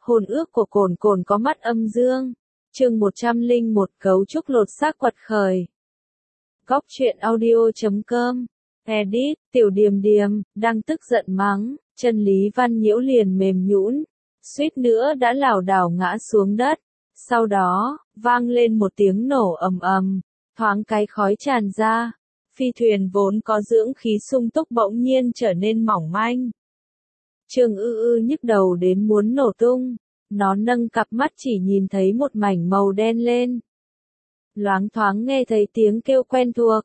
Hôn ước của Cồn Cồn có mắt âm dương. Chương 101 Cấu trúc lột xác quật khởi. Góc truyện audio.com. Edit, Tiểu Điềm Điềm, đang tức giận mắng, chân Lý Văn Nhiễu liền mềm nhũn, suýt nữa đã lảo đảo ngã xuống đất. Sau đó, vang lên một tiếng nổ ầm ầm, thoáng cái khói tràn ra. Phi thuyền vốn có dưỡng khí sung túc bỗng nhiên trở nên mỏng manh. Trương Ư nhức đầu đến muốn nổ tung, nó nâng cặp mắt chỉ nhìn thấy một mảnh màu đen lên. Loáng thoáng nghe thấy tiếng kêu quen thuộc,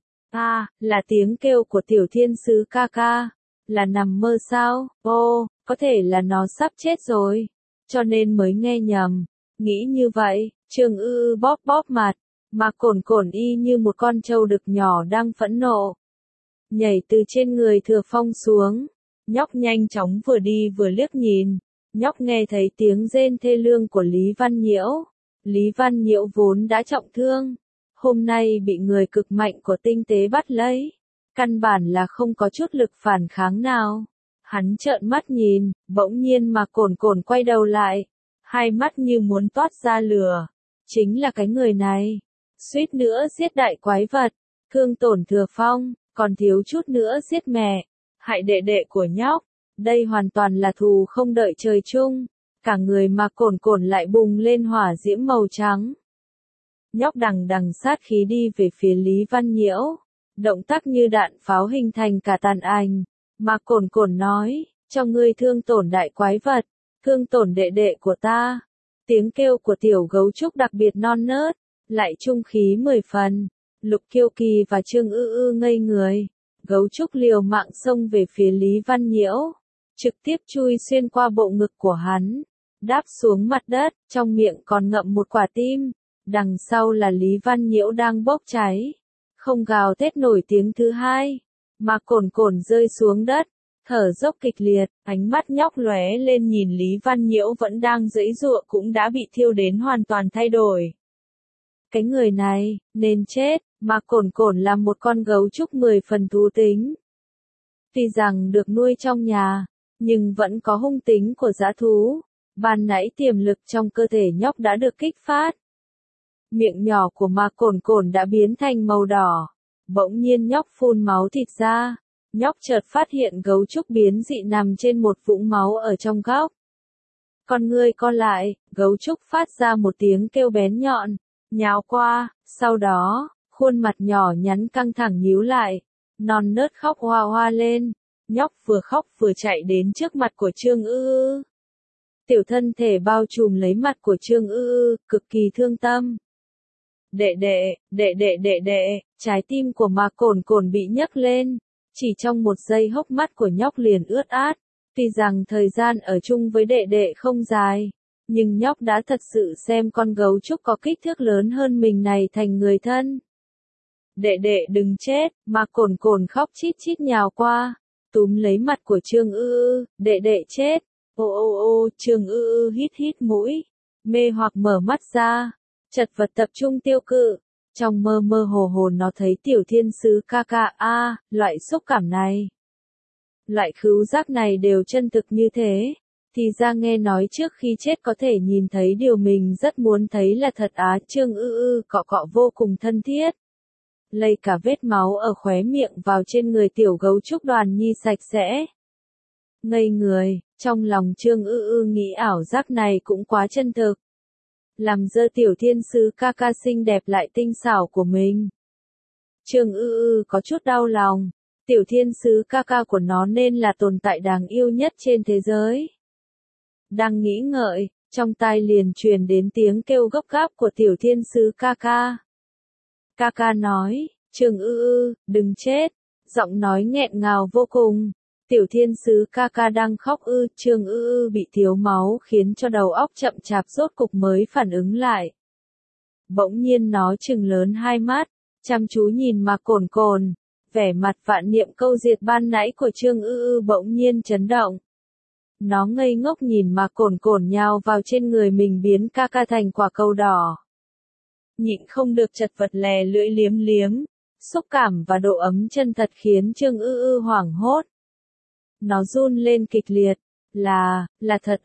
là tiếng kêu của Tiểu Thiên Sứ ca ca, là nằm mơ sao, có thể là nó sắp chết rồi, cho nên mới nghe nhầm. Nghĩ như vậy, Trương Ư bóp bóp mặt, mà Cồn Cồn y như một con trâu đực nhỏ đang phẫn nộ. Nhảy từ trên người Thừa Phong xuống, nhóc nhanh chóng vừa đi vừa liếc nhìn, nhóc nghe thấy tiếng rên thê lương của Lý Văn Nhiễu. Lý Văn Nhiễu vốn đã trọng thương, hôm nay bị người cực mạnh của tinh tế bắt lấy, căn bản là không có chút lực phản kháng nào. Hắn trợn mắt nhìn, bỗng nhiên mà Cồn Cồn quay đầu lại, hai mắt như muốn toát ra lửa. Chính là cái người này, suýt nữa giết đại quái vật, thương tổn Thừa Phong, còn thiếu chút nữa giết mẹ, hại đệ đệ của nhóc. Đây hoàn toàn là thù không đợi trời chung. Cả người mà Cồn Cồn lại bùng lên hỏa diễm màu trắng. Nhóc đằng đằng sát khí đi về phía Lý Văn Nhiễu, động tác như đạn pháo hình thành cả tàn ảnh. Mà Cồn Cồn nói, cho ngươi thương tổn đại quái vật, thương tổn đệ đệ của ta. Tiếng kêu của tiểu gấu trúc đặc biệt non nớt, lại trung khí 10 phần. Lục Kiêu Kỳ và Trương Ư ngây người. Gấu trúc liều mạng xông về phía Lý Văn Nhiễu, trực tiếp chui xuyên qua bộ ngực của hắn, đáp xuống mặt đất, trong miệng còn ngậm một quả tim. Đằng sau là Lý Văn Nhiễu đang bốc cháy, không gào thét nổi tiếng thứ hai, mà Cồn Cồn rơi xuống đất, thở dốc kịch liệt, ánh mắt nhóc lóe lên nhìn Lý Văn Nhiễu vẫn đang giãy giụa cũng đã bị thiêu đến hoàn toàn thay đổi. Cái người này, nên chết, mà Cồn Cồn là một con gấu trúc 10 phần thú tính. Tuy rằng được nuôi trong nhà, nhưng vẫn có hung tính của dã thú. Ban nãy tiềm lực trong cơ thể nhóc đã được kích phát. Miệng nhỏ của mà Cồn Cồn đã biến thành màu đỏ. Bỗng nhiên nhóc phun máu thịt ra. Nhóc chợt phát hiện gấu trúc biến dị nằm trên một vũng máu ở trong góc. Con ngươi co lại, gấu trúc phát ra một tiếng kêu bén nhọn, nhào qua, sau đó, khuôn mặt nhỏ nhắn căng thẳng nhíu lại, non nớt khóc hoa hoa lên. Nhóc vừa khóc vừa chạy đến trước mặt của Trương Ư. Tiểu thân thể bao trùm lấy mặt của Trương Ư, cực kỳ thương tâm. Đệ, trái tim của mà Cồn Cồn bị nhấc lên. Chỉ trong một giây hốc mắt của nhóc liền ướt át. Tuy rằng thời gian ở chung với đệ đệ không dài, nhưng nhóc đã thật sự xem con gấu trúc có kích thước lớn hơn mình này thành người thân. Đệ đừng chết, mà Cồn Cồn khóc chít chít nhào qua, túm lấy mặt của Trương Ư, đệ chết. Trương Ư hít mũi, mê hoặc mở mắt ra, chật vật tập trung tiêu cự. Trong mơ mơ hồ hồ nó thấy Tiểu Thiên Sứ ca ca, loại xúc cảm này, loại khứu giác này đều chân thực như thế. Thì ra nghe nói trước khi chết có thể nhìn thấy điều mình rất muốn thấy là thật á. Trương Ư cọ cọ vô cùng thân thiết, lây cả vết máu ở khóe miệng vào trên người tiểu gấu trúc Đoàn Nhi sạch sẽ. Ngây người, trong lòng Trương Ư nghĩ ảo giác này cũng quá chân thực. Làm dơ Tiểu Thiên Sứ ca ca xinh đẹp lại tinh xảo của mình. Trương Ư có chút đau lòng, Tiểu Thiên Sứ ca ca của nó nên là tồn tại đáng yêu nhất trên thế giới. Đang nghĩ ngợi, trong tai liền truyền đến tiếng kêu gấp gáp của Tiểu Thiên Sứ ca ca. Ca ca nói, Trương Ư, đừng chết, giọng nói nghẹn ngào vô cùng. Tiểu Thiên Sứ ca ca đang khóc Trương Ư bị thiếu máu khiến cho đầu óc chậm chạp rốt cục mới phản ứng lại. Bỗng nhiên nó trừng lớn hai mắt, chăm chú nhìn mà Cồn Cồn, vẻ mặt vạn niệm câu diệt ban nãy của Trương Ư bỗng nhiên chấn động. Nó ngây ngốc nhìn mà Cồn Cồn nhào vào trên người mình biến ca ca thành quả cầu đỏ. Nhịn không được chật vật lè lưỡi liếm liếm, xúc cảm và độ ấm chân thật khiến Trương Ư hoảng hốt. Nó run lên kịch liệt, là thật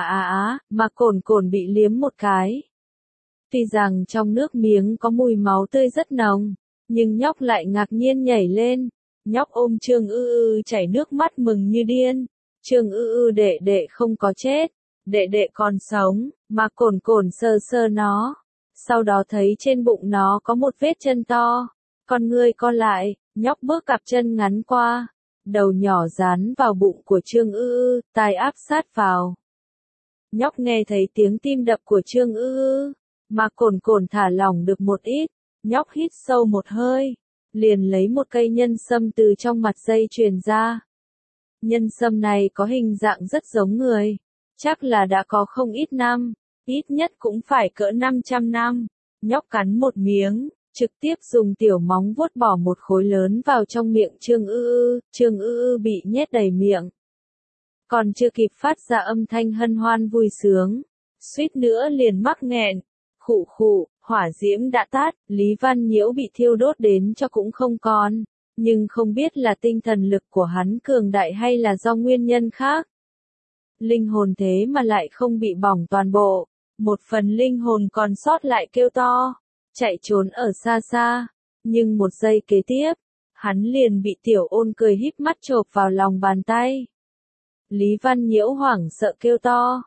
mà cồn cồn bị liếm một cái. Tuy rằng trong nước miếng có mùi máu tươi rất nồng, nhưng nhóc lại ngạc nhiên nhảy lên. Nhóc ôm Trương Ư Ư chảy nước mắt mừng như điên. Trương Ư Ư đệ đệ không có chết, đệ đệ còn sống, mà cồn cồn sờ sờ nó. Sau đó thấy trên bụng nó có một vết chân to. Con ngươi co lại, nhóc bước cặp chân ngắn qua. Đầu nhỏ dán vào bụng của Trương Ư Ư, tai áp sát vào. Nhóc nghe thấy tiếng tim đập của Trương Ư Ư, mà cồn cồn thả lỏng được một ít. Nhóc hít sâu một hơi, liền lấy một cây nhân sâm từ trong mặt dây chuyền ra. Nhân sâm này có hình dạng rất giống người, chắc là đã có không ít năm, ít nhất cũng phải cỡ 500 năm. Nhóc cắn một miếng, trực tiếp dùng tiểu móng vuốt bỏ một khối lớn vào trong miệng Trương Ư Ư. Trương Ư Ư bị nhét đầy miệng. Còn chưa kịp phát ra âm thanh hân hoan vui sướng, suýt nữa liền mắc nghẹn. Khụ khụ, hỏa diễm đã tắt, Lý Văn Nhiễu bị thiêu đốt đến cho cũng không còn, nhưng không biết là tinh thần lực của hắn cường đại hay là do nguyên nhân khác. Linh hồn thế mà lại không bị bỏng toàn bộ, một phần linh hồn còn sót lại kêu to, chạy trốn ở xa xa, nhưng một giây kế tiếp, hắn liền bị Tiểu Ôn cười híp mắt chộp vào lòng bàn tay. Lý Văn Nhiễu hoảng sợ kêu to,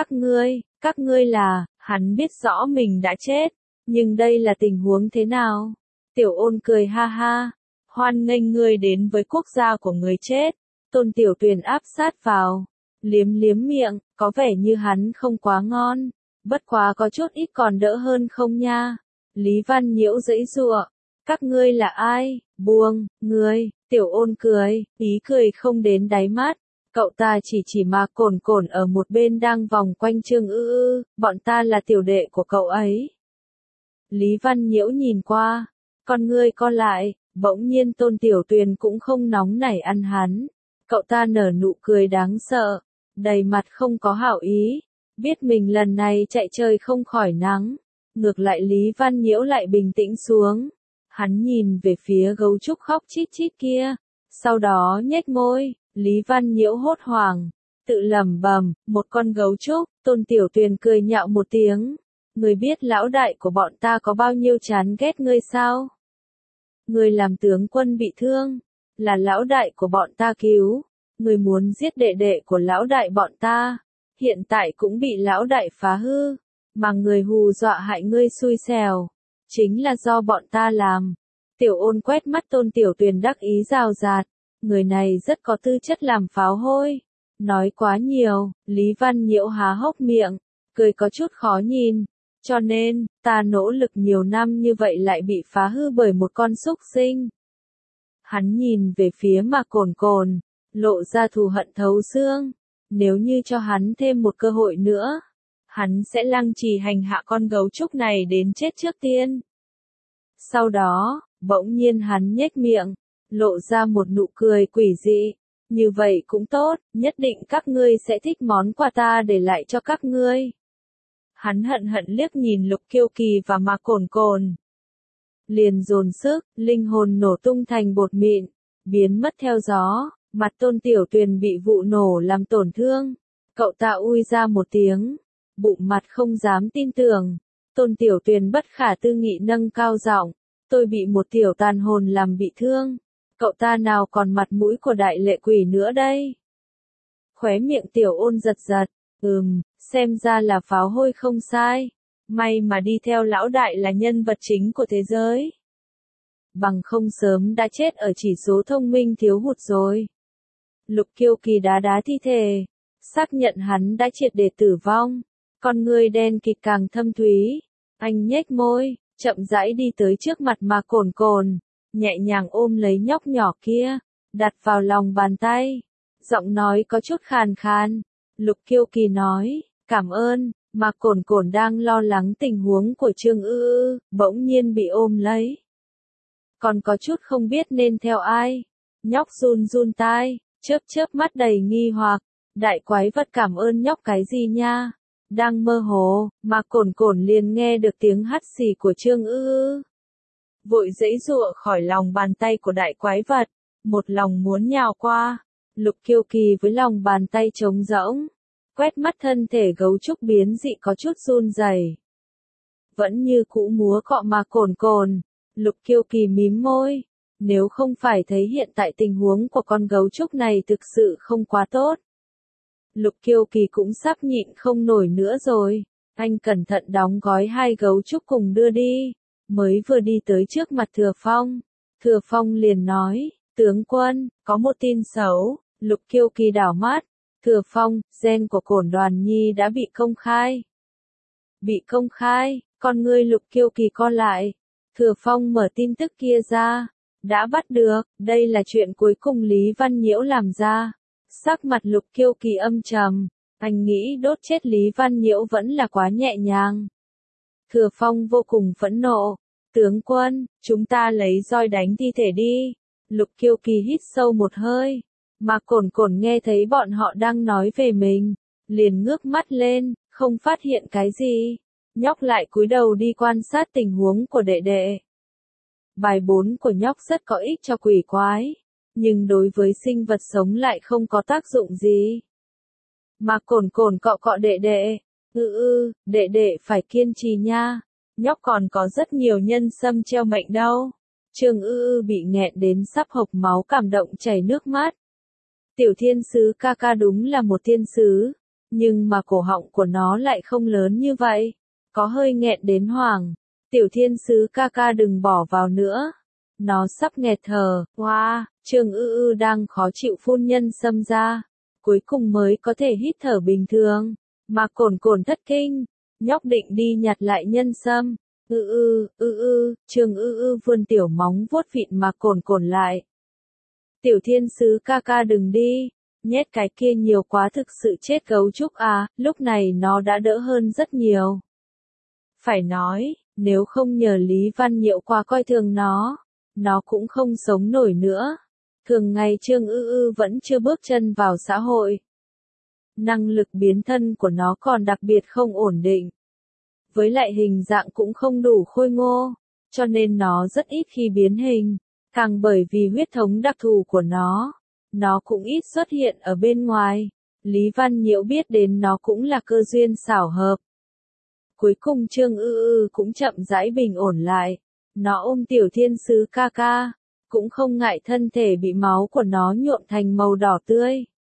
các ngươi là, hắn biết rõ mình đã chết, nhưng đây là tình huống thế nào? Tiểu Ôn cười ha ha, hoan nghênh ngươi đến với quốc gia của người chết. Tôn Tiểu Tuyền áp sát vào, liếm liếm miệng, có vẻ như hắn không quá ngon, bất quá có chút ít còn đỡ hơn không nha. Lý Văn Nhiễu giãy giụa, các ngươi là ai? Buông, ngươi. Tiểu Ôn cười, ý cười không đến đáy mắt. Cậu ta chỉ mà cồn cồn ở một bên đang vòng quanh Trương Ư Ư, bọn ta là tiểu đệ của cậu ấy. Lý Văn Nhiễu nhìn qua, con ngươi co lại, bỗng nhiên Tôn Tiểu Tuyền cũng không nóng nảy ăn hắn. Cậu ta nở nụ cười đáng sợ, đầy mặt không có hảo ý, biết mình lần này chạy trời không khỏi nắng. Ngược lại Lý Văn Nhiễu lại bình tĩnh xuống. Hắn nhìn về phía gấu trúc khóc chít chít kia, sau đó nhếch môi. Lý Văn Nhiễu hốt hoảng, tự lẩm bẩm, một con gấu trúc. Tôn Tiểu Tuyền cười nhạo một tiếng, ngươi biết lão đại của bọn ta có bao nhiêu chán ghét ngươi sao? Ngươi làm tướng quân bị thương, là lão đại của bọn ta cứu, ngươi muốn giết đệ đệ của lão đại bọn ta, hiện tại cũng bị lão đại phá hư, mà người hù dọa hại ngươi xui xẻo, chính là do bọn ta làm. Tiểu Ôn quét mắt Tôn Tiểu Tuyền đắc ý rào rạt. Người này rất có tư chất làm pháo hôi. Nói quá nhiều, Lý Văn Nhiễu há hốc miệng, cười có chút khó nhìn. Cho nên, ta nỗ lực nhiều năm như vậy lại bị phá hư bởi một con súc sinh. Hắn nhìn về phía mà cồn cồn, lộ ra thù hận thấu xương. Nếu như cho hắn thêm một cơ hội nữa, hắn sẽ lăng trì hành hạ con gấu trúc này đến chết trước tiên. Sau đó, bỗng nhiên hắn nhếch miệng, lộ ra một nụ cười quỷ dị. Như vậy cũng tốt, nhất định các ngươi sẽ thích món quà ta để lại cho các ngươi. Hắn hận hận liếc nhìn Lục Kiêu Kỳ và mà cồn cồn. Liền dồn sức, linh hồn nổ tung thành bột mịn, biến mất theo gió. Mặt Tôn Tiểu Tuyền bị vụ nổ làm tổn thương. Cậu ta ui ra một tiếng, bụng mặt không dám tin tưởng. Tôn Tiểu Tuyền bất khả tư nghị nâng cao giọng, tôi bị một tiểu tàn hồn làm bị thương. Cậu ta nào còn mặt mũi của đại lệ quỷ nữa đây? Khóe miệng Tiểu Ôn giật giật, xem ra là pháo hôi không sai. May mà đi theo lão đại là nhân vật chính của thế giới. Bằng không sớm đã chết ở chỉ số thông minh thiếu hụt rồi. Lục Kiêu Kỳ đá đá thi thể, xác nhận hắn đã triệt để tử vong. Con ngươi đen kịt càng thâm thúy. Anh nhếch môi, chậm rãi đi tới trước mặt mà cồn cồn, nhẹ nhàng ôm lấy nhóc nhỏ kia, đặt vào lòng bàn tay. Giọng nói có chút khàn khàn. Lục Kiêu Kỳ nói, cảm ơn, mà cồn cồn đang lo lắng tình huống của Trương Ư Ư, bỗng nhiên bị ôm lấy. Còn có chút không biết nên theo ai. Nhóc run run tai, chớp mắt đầy nghi hoặc. Đại quái vật cảm ơn nhóc cái gì nha? Đang mơ hồ, mà cồn cồn liền nghe được tiếng hắt xì của Trương Ư Ư. Vội giãy giụa khỏi lòng bàn tay của đại quái vật, một lòng muốn nhào qua, Lục Kiêu Kỳ với lòng bàn tay trống rỗng, quét mắt thân thể gấu trúc biến dị có chút run rẩy. Vẫn như cũ múa cọ mà cồn cồn, Lục Kiêu Kỳ mím môi, nếu không phải thấy hiện tại tình huống của con gấu trúc này thực sự không quá tốt. Lục Kiêu Kỳ cũng sắp nhịn không nổi nữa rồi, anh cẩn thận đóng gói hai gấu trúc cùng đưa đi, mới vừa đi tới trước mặt Thừa Phong. Thừa Phong liền nói, tướng quân, có một tin xấu. Lục Kiêu Kỳ đảo mắt, Thừa Phong, gen của Cổn Đoàn Nhi đã bị công khai. Bị công khai, con ngươi Lục Kiêu Kỳ co lại. Thừa Phong mở tin tức kia ra, đã bắt được, đây là chuyện cuối cùng Lý Văn Nhiễu làm ra. Sắc mặt Lục Kiêu Kỳ âm trầm, anh nghĩ đốt chết Lý Văn Nhiễu vẫn là quá nhẹ nhàng. Thừa Phong vô cùng phẫn nộ, tướng quân, chúng ta lấy roi đánh thi thể đi. Lục Kiêu Kỳ hít sâu một hơi. Mà Cổn Cổn nghe thấy bọn họ đang nói về mình, liền ngước mắt lên, không phát hiện cái gì. Nhóc lại cúi đầu đi quan sát tình huống của đệ đệ. Bài 4 của nhóc rất có ích cho quỷ quái, nhưng đối với sinh vật sống lại không có tác dụng gì. Mà Cổn Cổn cọ cọ đệ đệ, đệ đệ phải kiên trì nha, nhóc còn có rất nhiều nhân sâm treo mệnh đâu. Trương bị nghẹn đến sắp hộc máu cảm động chảy nước mắt. Tiểu thiên sứ ca ca đúng là một thiên sứ, nhưng mà cổ họng của nó lại không lớn như vậy, có hơi nghẹn đến hoảng. Tiểu thiên sứ ca ca đừng bỏ vào nữa, nó sắp nghẹt thở. Wow, Trương đang khó chịu phun nhân sâm ra, cuối cùng mới có thể hít thở bình thường. Mà Cổn Cổn thất kinh, nhóc định đi nhặt lại nhân sâm. Trương vươn tiểu móng vuốt vịn mà Cổn Cổn lại. Tiểu thiên sứ ca ca đừng đi, nhét cái kia nhiều quá thực sự chết gấu trúc à, lúc này nó đã đỡ hơn rất nhiều. Phải nói, nếu không nhờ Lý Văn Nhiễu quá coi thường nó cũng không sống nổi nữa. Thường ngày Trương vẫn chưa bước chân vào xã hội. Năng lực biến thân của nó còn đặc biệt không ổn định. Với lại hình dạng cũng không đủ khôi ngô, cho nên nó rất ít khi biến hình. Càng bởi vì huyết thống đặc thù của nó cũng ít xuất hiện ở bên ngoài. Lý Văn Nhiễu biết đến nó cũng là cơ duyên xảo hợp. Cuối cùng Trương cũng chậm rãi bình ổn lại. Nó ôm tiểu thiên sứ ca ca, cũng không ngại thân thể bị máu của nó nhuộm thành màu đỏ tươi.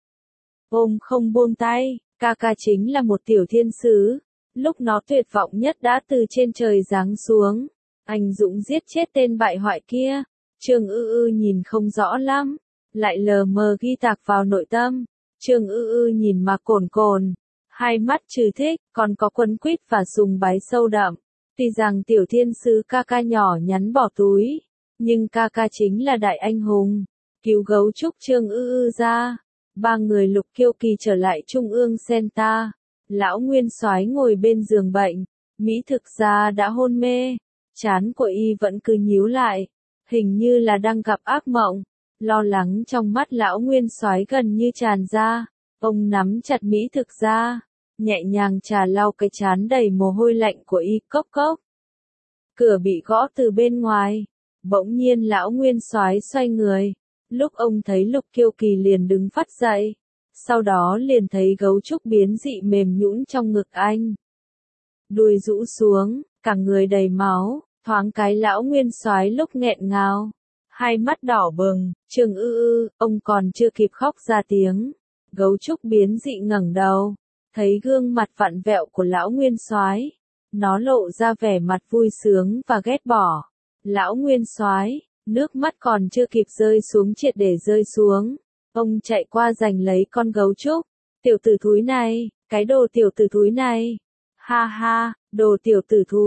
Ôm không buông tay, ca ca chính là một tiểu thiên sứ. Lúc nó tuyệt vọng nhất đã từ trên trời giáng xuống. Anh dũng giết chết tên bại hoại kia. Trương nhìn không rõ lắm, lại lờ mờ ghi tạc vào nội tâm. Trương nhìn mà Cổn Cổn, hai mắt trừ thích, còn có quấn quýt và sùng bái sâu đậm. Tuy rằng tiểu thiên sứ ca ca nhỏ nhắn bỏ túi, nhưng ca ca chính là đại anh hùng, cứu gấu trúc Trương ra. Ba người Lục Kiêu Kỳ trở lại Trung ương Centa. Lão Nguyên Soái ngồi bên giường bệnh, Mỹ thực ra đã hôn mê, trán của y vẫn cứ nhíu lại, hình như là đang gặp ác mộng. Lo lắng trong mắt lão Nguyên Soái gần như tràn ra, ông nắm chặt Mỹ thực ra, nhẹ nhàng trà lau cái trán đầy mồ hôi lạnh của y. Cốc cốc. Cửa bị gõ từ bên ngoài, bỗng nhiên lão Nguyên Soái xoay người, lúc ông thấy Lục Kiêu Kỳ liền đứng phắt dậy, sau đó liền thấy gấu trúc biến dị mềm nhũn trong ngực anh. Đuôi rũ xuống, cả người đầy máu, thoáng cái lão Nguyên Soái lúc nghẹn ngào, hai mắt đỏ bừng. Trương ông còn chưa kịp khóc ra tiếng, gấu trúc biến dị ngẩng đầu, thấy gương mặt vặn vẹo của lão Nguyên Soái, nó lộ ra vẻ mặt vui sướng và ghét bỏ. Lão Nguyên Soái, nước mắt còn chưa kịp rơi xuống triệt để rơi xuống, ông chạy qua giành lấy con gấu trúc. Tiểu tử thúi này, cái đồ tiểu tử thúi này. Ha ha, đồ tiểu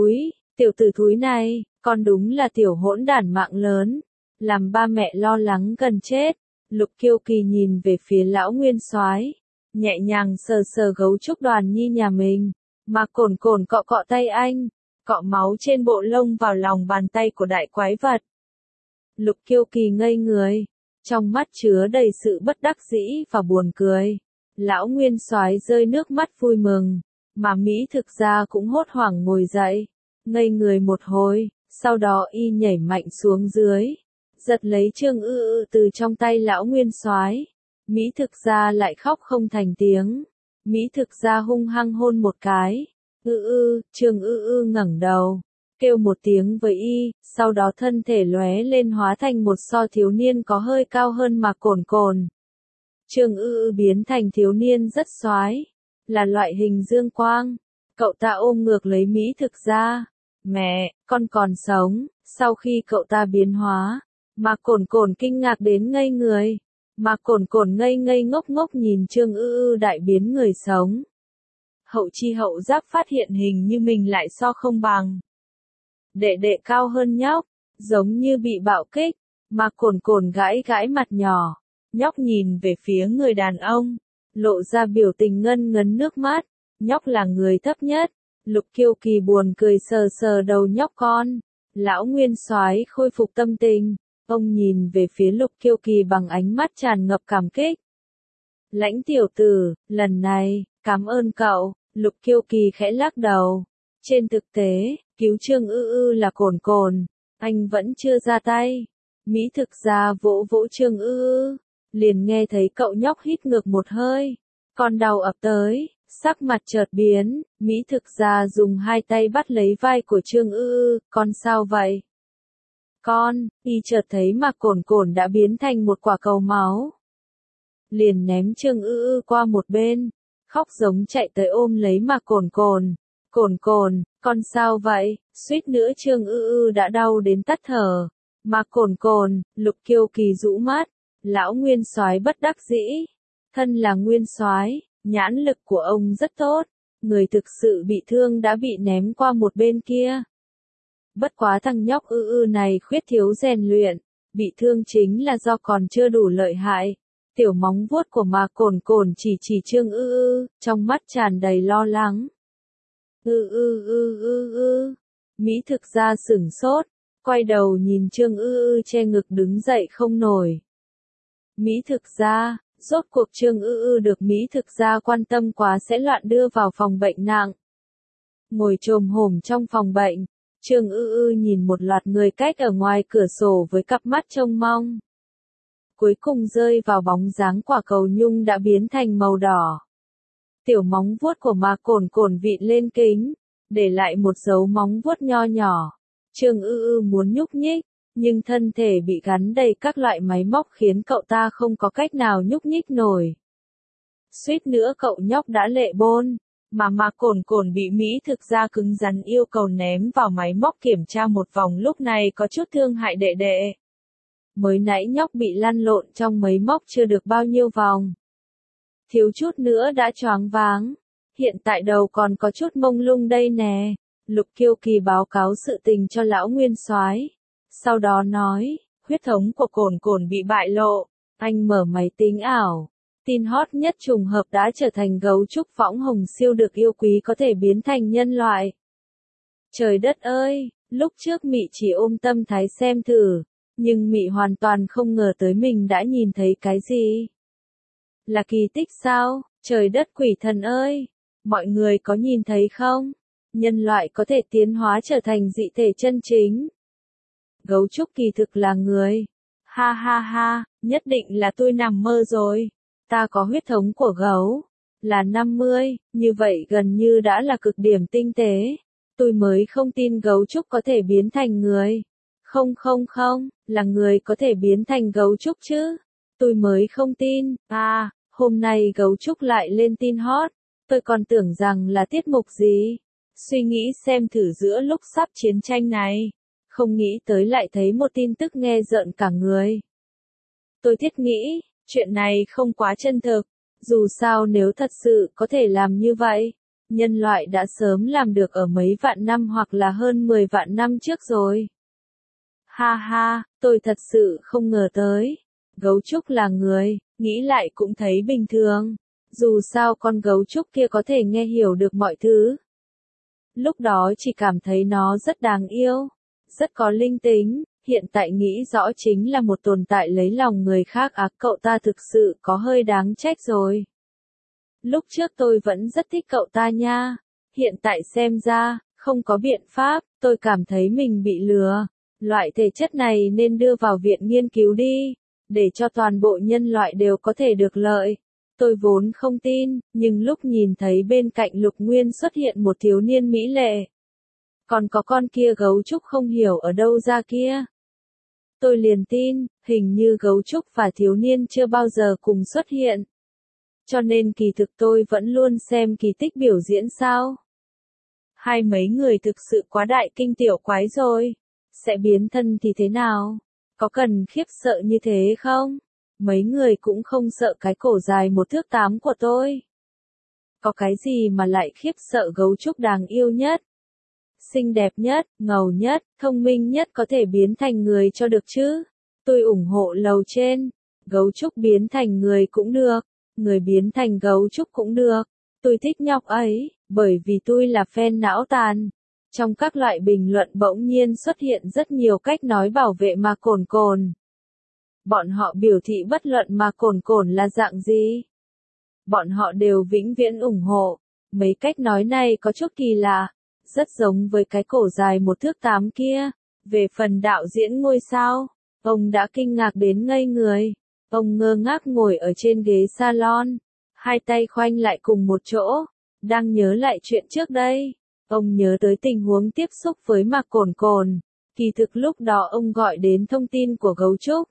tử thúi này, con đúng là tiểu hỗn đản mạng lớn, làm ba mẹ lo lắng gần chết. Lục Kiêu Kỳ nhìn về phía lão Nguyên Soái, nhẹ nhàng sờ sờ gấu trúc Đoàn Nhi nhà mình, mà Cổn Cổn cọ cọ tay anh, cọ máu trên bộ lông vào lòng bàn tay của đại quái vật. Lục Kiêu Kỳ ngây người, trong mắt chứa đầy sự bất đắc dĩ và buồn cười. Lão Nguyên Soái rơi nước mắt vui mừng, mà Mỹ thực ra cũng hốt hoảng ngồi dậy, ngây người một hồi, sau đó y nhảy mạnh xuống dưới, giật lấy Trương từ trong tay lão Nguyên Soái, Mỹ thực ra lại khóc không thành tiếng. Mỹ thực ra hung hăng hôn một cái. Trương ngẩng đầu, kêu một tiếng với y, sau đó thân thể lóe lên hóa thành một so thiếu niên có hơi cao hơn Mạc Cồn Cồn. Trương biến thành thiếu niên rất xoái, là loại hình dương quang. Cậu ta ôm ngược lấy Mỹ thực ra. Mẹ, con còn sống. Sau khi cậu ta biến hóa, Mạc Cồn Cồn kinh ngạc đến ngây người. Mạc Cồn Cồn ngây ngây ngốc ngốc nhìn Trương đại biến người sống. Hậu chi hậu giác phát hiện hình như mình lại so không bằng. Đệ đệ cao hơn nhóc, giống như bị bạo kích. Mạc Cồn Cồn gãi gãi mặt nhỏ. Nhóc nhìn về phía người đàn ông, lộ ra biểu tình ngân ngấn nước mắt. Nhóc là người thấp nhất. Lục Kiêu Kỳ buồn cười sờ sờ đầu nhóc con. Lão Nguyên Soái khôi phục tâm tình. Ông nhìn về phía Lục Kiêu Kỳ bằng ánh mắt tràn ngập cảm kích. Lãnh tiểu tử, lần này, cảm ơn cậu. Lục Kiêu Kỳ khẽ lắc đầu. Trên thực tế, cứu Trương là Cồn Cồn. Anh vẫn chưa ra tay. Mỹ thực ra vỗ vỗ Trương liền nghe thấy cậu nhóc hít ngược một hơi. Con đau ập tới, sắc mặt chợt biến. Mỹ thực ra dùng hai tay bắt lấy vai của Trương con sao vậy? Con, y chợt thấy Mạc Cồn Cồn đã biến thành một quả cầu máu. Liền ném Trương qua một bên, khóc giống chạy tới ôm lấy Mạc Cồn Cồn. Cồn Cồn, con sao vậy? Suýt nữa Trương đã đau đến tắt thở. Mạc Cồn Cồn, Lục Kiêu Kỳ rũ mắt. Lão Nguyên Soái bất đắc dĩ. Thân là Nguyên Soái, nhãn lực của ông rất tốt. Người thực sự bị thương đã bị ném qua một bên kia. Bất quá thằng nhóc này khuyết thiếu rèn luyện. Bị thương chính là do còn chưa đủ lợi hại. Tiểu móng vuốt của Mạc Cồn Cồn chỉ Trương trong mắt tràn đầy lo lắng. Mỹ thực ra sửng sốt, quay đầu nhìn Trương che ngực đứng dậy không nổi. Mỹ thực ra, rốt cuộc Trương được Mỹ thực ra quan tâm quá sẽ loạn đưa vào phòng bệnh nặng. Ngồi chồm hổm trong phòng bệnh, Trương nhìn một loạt người cách ở ngoài cửa sổ với cặp mắt trông mong. Cuối cùng rơi vào bóng dáng quả cầu nhung đã biến thành màu đỏ. Tiểu móng vuốt của Mạc Cồn Cồn vịn lên kính, để lại một dấu móng vuốt nho nhỏ. Trương muốn nhúc nhích, nhưng thân thể bị gắn đầy các loại máy móc khiến cậu ta không có cách nào nhúc nhích nổi. Suýt nữa cậu nhóc đã lệ bôn, mà Mạc Cồn Cồn bị Mỹ thực ra cứng rắn yêu cầu ném vào máy móc kiểm tra một vòng lúc này có chút thương hại đệ đệ. Mới nãy nhóc bị lăn lộn trong máy móc chưa được bao nhiêu vòng. Thiếu chút nữa đã choáng váng. Hiện tại đầu còn có chút mông lung đây nè. Lục Kiêu Kỳ báo cáo sự tình cho lão Nguyên Soái. Sau đó nói, huyết thống của Cồn Cồn bị bại lộ. Anh mở máy tính ảo. Tin hot nhất trùng hợp đã trở thành gấu trúc võng hồng siêu được yêu quý có thể biến thành nhân loại. Trời đất ơi, lúc trước Mị chỉ ôm tâm thái xem thử. Nhưng Mị hoàn toàn không ngờ tới mình đã nhìn thấy cái gì. Là kỳ tích sao? Trời đất quỷ thần ơi! Mọi người có nhìn thấy không? Nhân loại có thể tiến hóa trở thành dị thể chân chính. Gấu trúc kỳ thực là người. Ha ha ha, nhất định là tôi nằm mơ rồi. Ta có huyết thống của gấu. Là 50, như vậy gần như đã là cực điểm tinh tế. Tôi mới không tin gấu trúc có thể biến thành người. Không, là người có thể biến thành gấu trúc chứ. Tôi mới không tin. À, hôm nay gấu trúc lại lên tin hot. Tôi còn tưởng rằng là tiết mục gì. Suy nghĩ xem thử giữa lúc sắp chiến tranh này. Không nghĩ tới lại thấy một tin tức nghe rợn cả người. Tôi thiết nghĩ, chuyện này không quá chân thực. Dù sao nếu thật sự có thể làm như vậy, nhân loại đã sớm làm được ở mấy vạn năm hoặc là hơn 10 vạn năm trước rồi. Ha ha, tôi thật sự không ngờ tới. Gấu trúc là người, nghĩ lại cũng thấy bình thường. Dù sao con gấu trúc kia có thể nghe hiểu được mọi thứ. Lúc đó chỉ cảm thấy nó rất đáng yêu, rất có linh tính, hiện tại nghĩ rõ chính là một tồn tại lấy lòng người khác cậu ta thực sự có hơi đáng trách rồi. Lúc trước tôi vẫn rất thích cậu ta nha, hiện tại xem ra, không có biện pháp, tôi cảm thấy mình bị lừa. Loại thể chất này nên đưa vào viện nghiên cứu đi. để cho toàn bộ nhân loại đều có thể được lợi. Tôi vốn không tin, nhưng lúc nhìn thấy bên cạnh Lục Nguyên xuất hiện một thiếu niên mỹ lệ. Còn có con kia gấu trúc không hiểu ở đâu ra kia. Tôi liền tin, hình như gấu trúc và thiếu niên chưa bao giờ cùng xuất hiện. Cho nên kỳ thực tôi vẫn luôn xem kỳ tích biểu diễn sao. Hai mấy người thực sự quá đại kinh tiểu quái rồi. Sẽ biến thân thì thế nào? Có cần khiếp sợ như thế không? Mấy người cũng không sợ cái cổ dài 1 thước 8 của tôi. Có cái gì mà lại khiếp sợ gấu trúc đáng yêu nhất? Xinh đẹp nhất, ngầu nhất, thông minh nhất có thể biến thành người cho được chứ? Tôi ủng hộ lầu trên. Gấu trúc biến thành người cũng được. Người biến thành gấu trúc cũng được. Tôi thích nhóc ấy, bởi vì tôi là fan não tàn. Trong các loại bình luận bỗng nhiên xuất hiện rất nhiều cách nói bảo vệ Ma Cồn Cồn. Bọn họ biểu thị bất luận Ma Cồn Cồn là dạng gì. Bọn họ đều vĩnh viễn ủng hộ. Mấy cách nói này có chút kỳ lạ, rất giống với cái cổ dài 1 thước 8 kia. Về phần đạo diễn ngôi sao, ông đã kinh ngạc đến ngây người. Ông ngơ ngác ngồi ở trên ghế salon, hai tay khoanh lại cùng một chỗ, đang nhớ lại chuyện trước đây. Ông nhớ tới tình huống tiếp xúc với Ma Cồn Cồn. Kỳ thực lúc đó ông gọi đến thông tin của gấu trúc.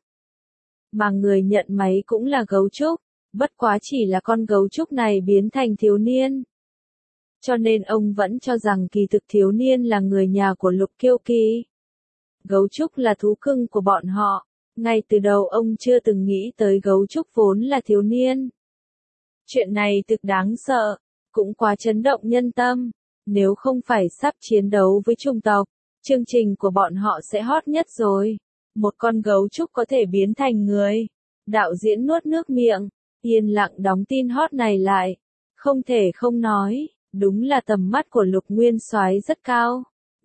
Mà người nhận máy cũng là gấu trúc, bất quá chỉ là con gấu trúc này biến thành thiếu niên. Cho nên ông vẫn cho rằng kỳ thực thiếu niên là người nhà của Lục Kiêu Kỳ. Gấu trúc là thú cưng của bọn họ. Ngay từ đầu ông chưa từng nghĩ tới gấu trúc vốn là thiếu niên. Chuyện này thực đáng sợ, cũng quá chấn động nhân tâm. Nếu không phải sắp chiến đấu với chủng tộc, chương trình của bọn họ sẽ hot nhất rồi. Một con gấu trúc có thể biến thành người. Đạo diễn nuốt nước miệng, yên lặng đóng tin hot này lại. Không thể không nói, đúng là tầm mắt của Lục Nguyên Soái rất cao.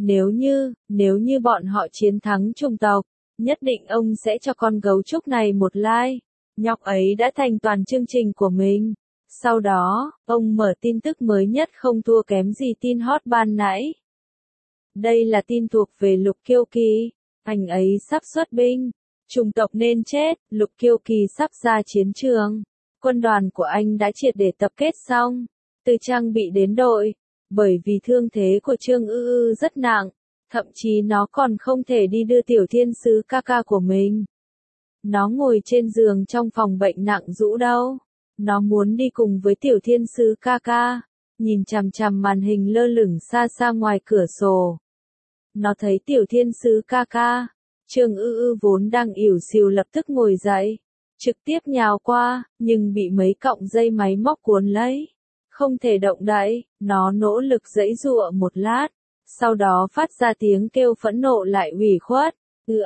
Nếu như bọn họ chiến thắng chủng tộc, nhất định ông sẽ cho con gấu trúc này một like. Nhóc ấy đã thành toàn chương trình của mình. Sau đó, ông mở tin tức mới nhất không thua kém gì tin hot ban nãy. Đây là tin thuộc về Lục Kiêu Kỳ. Anh ấy sắp xuất binh. Chủng tộc nên chết, Lục Kiêu Kỳ sắp ra chiến trường. Quân đoàn của anh đã triệt để tập kết xong. Từ trang bị đến đội. Bởi vì thương thế của Trương Ư Ư rất nặng. Thậm chí nó còn không thể đi đưa tiểu thiên sứ ca ca của mình. Nó ngồi trên giường trong phòng bệnh nặng rũ đâu. Nó muốn đi cùng với tiểu thiên sứ ca ca. Nhìn chằm chằm màn hình lơ lửng xa xa ngoài cửa sổ. Nó thấy tiểu thiên sứ ca ca. Trương Ư Ư vốn đang ỉu xìu lập tức ngồi dậy. Trực tiếp nhào qua, nhưng bị mấy cọng dây máy móc cuốn lấy. Không thể động đậy, nó nỗ lực giãy giụa một lát. Sau đó phát ra tiếng kêu phẫn nộ lại ủy khuất.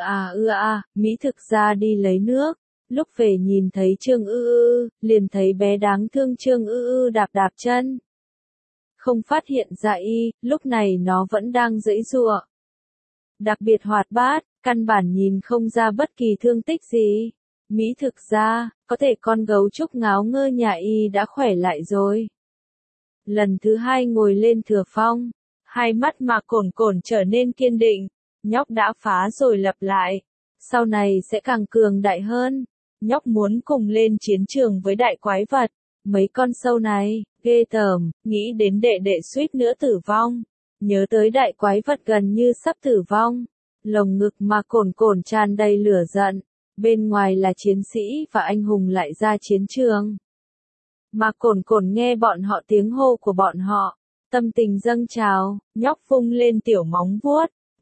Mỹ thực ra đi lấy nước. Lúc về nhìn thấy Trương Ư Ư, liền thấy bé đáng thương Trương Ư Ư đạp đạp chân. Không phát hiện ra lúc này nó vẫn đang giãy giụa. Đặc biệt hoạt bát, căn bản nhìn không ra bất kỳ thương tích gì. Mỹ thực ra, có thể con gấu trúc ngáo ngơ nhà đã khỏe lại rồi. Lần thứ hai ngồi lên thừa phong, hai mắt Ma Cồn Cồn trở nên kiên định. Nhóc đã phá rồi lập lại. Sau này sẽ càng cường đại hơn. Nhóc muốn cùng lên chiến trường với đại quái vật. Mấy con sâu này, ghê tởm, nghĩ đến đệ đệ suýt nữa tử vong. Nhớ tới đại quái vật gần như sắp tử vong. Lồng ngực Ma Cồn Cồn tràn đầy lửa giận. Bên ngoài là chiến sĩ và anh hùng lại ra chiến trường. Ma Cồn Cồn nghe bọn họ tiếng hô của bọn họ. Tâm tình dâng trào, nhóc vung lên tiểu móng vuốt.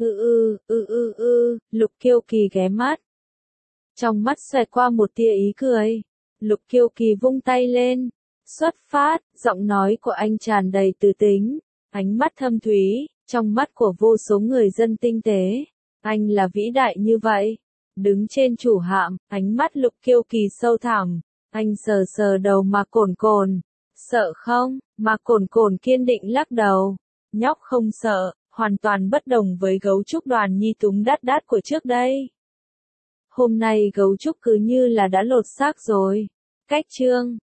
Lục Kiêu Kỳ ghé mắt. Trong mắt xoẹt qua một tia ý cười. Lục Kiêu Kỳ vung tay lên. Xuất phát, giọng nói của anh tràn đầy từ tính. Ánh mắt thâm thúy, trong mắt của vô số người dân tinh tế. Anh là vĩ đại như vậy. Đứng trên chủ hạm, ánh mắt Lục Kiêu Kỳ sâu thẳm. Anh sờ sờ đầu Ma Cồn Cồn. Sợ không? Ma Cồn Cồn kiên định lắc đầu. Nhóc không sợ, hoàn toàn bất đồng với gấu trúc Đoàn Nhi túng đát đát của trước đây. Hôm nay gấu trúc cứ như là đã lột xác rồi. Cách chương